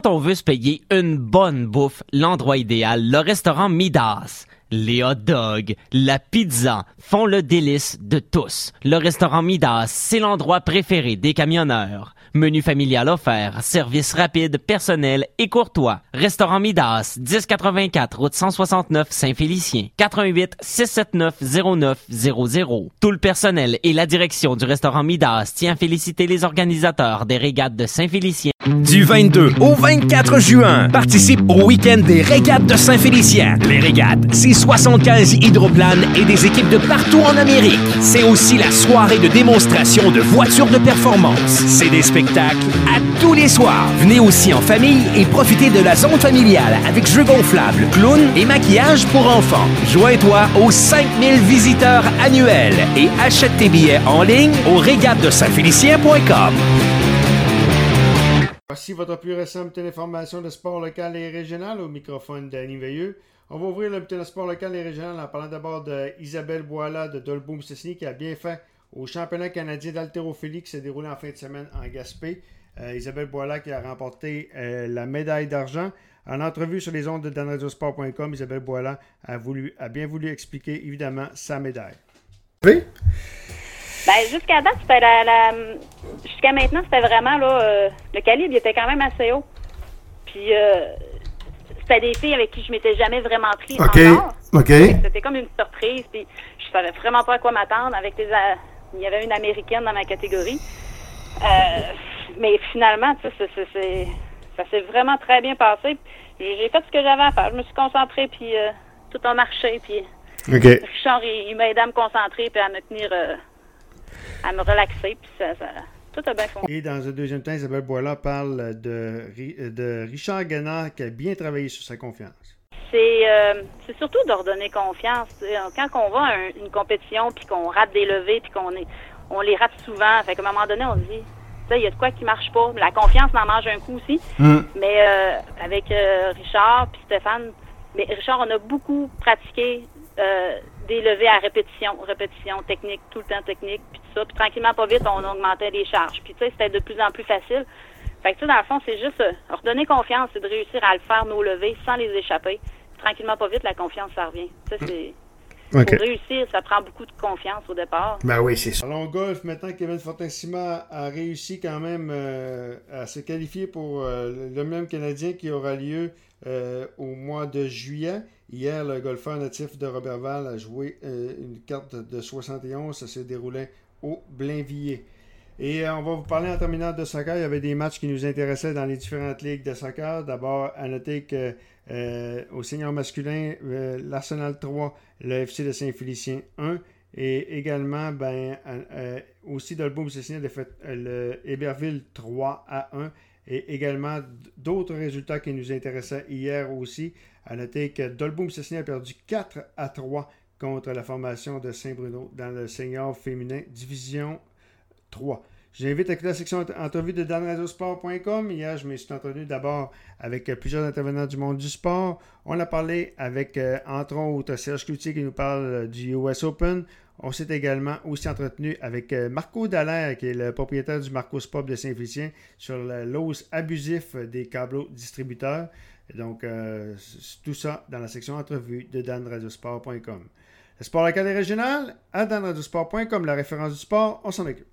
Quand on veut se payer une bonne bouffe, l'endroit idéal, le restaurant Midas. Les hot dogs, la pizza font le délice de tous. Le restaurant Midas, c'est l'endroit préféré des camionneurs. Menu familial offert, service rapide, personnel et courtois. Restaurant Midas, 1084 route 169 Saint-Félicien, 88 679 0900. Tout le personnel et la direction du restaurant Midas tient à féliciter les organisateurs des régates de Saint-Félicien. Du 22 au 24 juin, participe au week-end des régates de Saint-Félicien. Les régates, c'est 75 hydroplanes et des équipes de partout en Amérique. C'est aussi la soirée de démonstration de voitures de performance. C'est des spectacles à tous les soirs. Venez aussi en famille et profitez de la zone familiale avec jeux gonflables, clowns et maquillage pour enfants. Joins-toi aux 5000 visiteurs annuels et achète tes billets en ligne au régates-de-saint-félicien.com. Voici votre plus récente bulletin d'information de sport local et régional au microphone d'Annie Veilleux. On va ouvrir le bulletin de sport local et régional en parlant d'abord d'Isabelle Boila de Dolbeau-Mistassini qui a bien fait au championnat canadien d'haltérophilie qui s'est déroulé en fin de semaine en Gaspé. Isabelle Boila qui a remporté la médaille d'argent. En entrevue sur les ondes de danradiosport.com, Isabelle Boila a bien voulu expliquer évidemment sa médaille. Oui? Ben, jusqu'à date, c'était jusqu'à maintenant, c'était vraiment là, le calibre il était quand même assez haut. Puis c'était des filles avec qui je m'étais jamais vraiment pris encore. OK. C'était comme une surprise. Puis je savais vraiment pas à quoi m'attendre. Il y avait une Américaine dans ma catégorie. Mais finalement, ça s'est vraiment très bien passé. J'ai fait ce que j'avais à faire. Je me suis concentrée, puis tout a marché. Puis Richard, il m'a aidé à me concentrer puis à me tenir... à me relaxer, puis tout a bien fonctionné. Et dans un deuxième temps, Isabelle Boila parle de Richard Guénard qui a bien travaillé sur sa confiance. C'est surtout de redonner confiance. Quand on va à une compétition, puis qu'on rate des levées, puis on les rate souvent, fait qu'à un moment donné, on se dit, il y a de quoi qui marche pas. La confiance en mange un coup aussi. Mais avec Richard puis Stéphane, mais Richard, on a beaucoup pratiqué des levées à répétition technique, tout le temps technique, puis tout ça. Puis tranquillement, pas vite, on augmentait les charges. Puis tu sais, c'était de plus en plus facile. Fait que tu sais, dans le fond, c'est juste redonner confiance, c'est de réussir à le faire, nos levées, sans les échapper. Tranquillement, pas vite, la confiance, ça revient. Tu sais, pour réussir, ça prend beaucoup de confiance au départ. Ben oui, c'est ça. Alors, en golf, maintenant, Kevin Fortin-Sima a réussi quand même à se qualifier pour le même Canadien qui aura lieu au mois de juillet. Hier, le golfeur natif de Roberval a joué une carte de 71. Ça s'est déroulé au Blainvilliers. Et on va vous parler en terminant de soccer. Il y avait des matchs qui nous intéressaient dans les différentes ligues de soccer. D'abord, à noter que au senior masculin, l'Arsenal 3, le FC de Saint-Félicien 1. Et également, aussi Dolbeau-Mistassini a fait le Héberville 3-1. Et également d'autres résultats qui nous intéressaient hier aussi. À noter que Dolbeau-Mistassini a perdu 4-3 contre la formation de Saint-Bruno dans le senior féminin division 3. J'invite à écouter la section entrevue de danradiosport.com. Hier, je me suis entretenu d'abord avec plusieurs intervenants du monde du sport. On a parlé avec, entre autres, Serge Cloutier qui nous parle du US Open. On s'est également aussi entretenu avec Marco Dallaire, qui est le propriétaire du Marcos Pub de Saint-Félicien, sur l'ose abusif des câbleaux distributeurs. Et donc, tout ça dans la section entrevue de danradiosport.com. Le sport local et régional, à danradiosport.com, la référence du sport, on s'en occupe.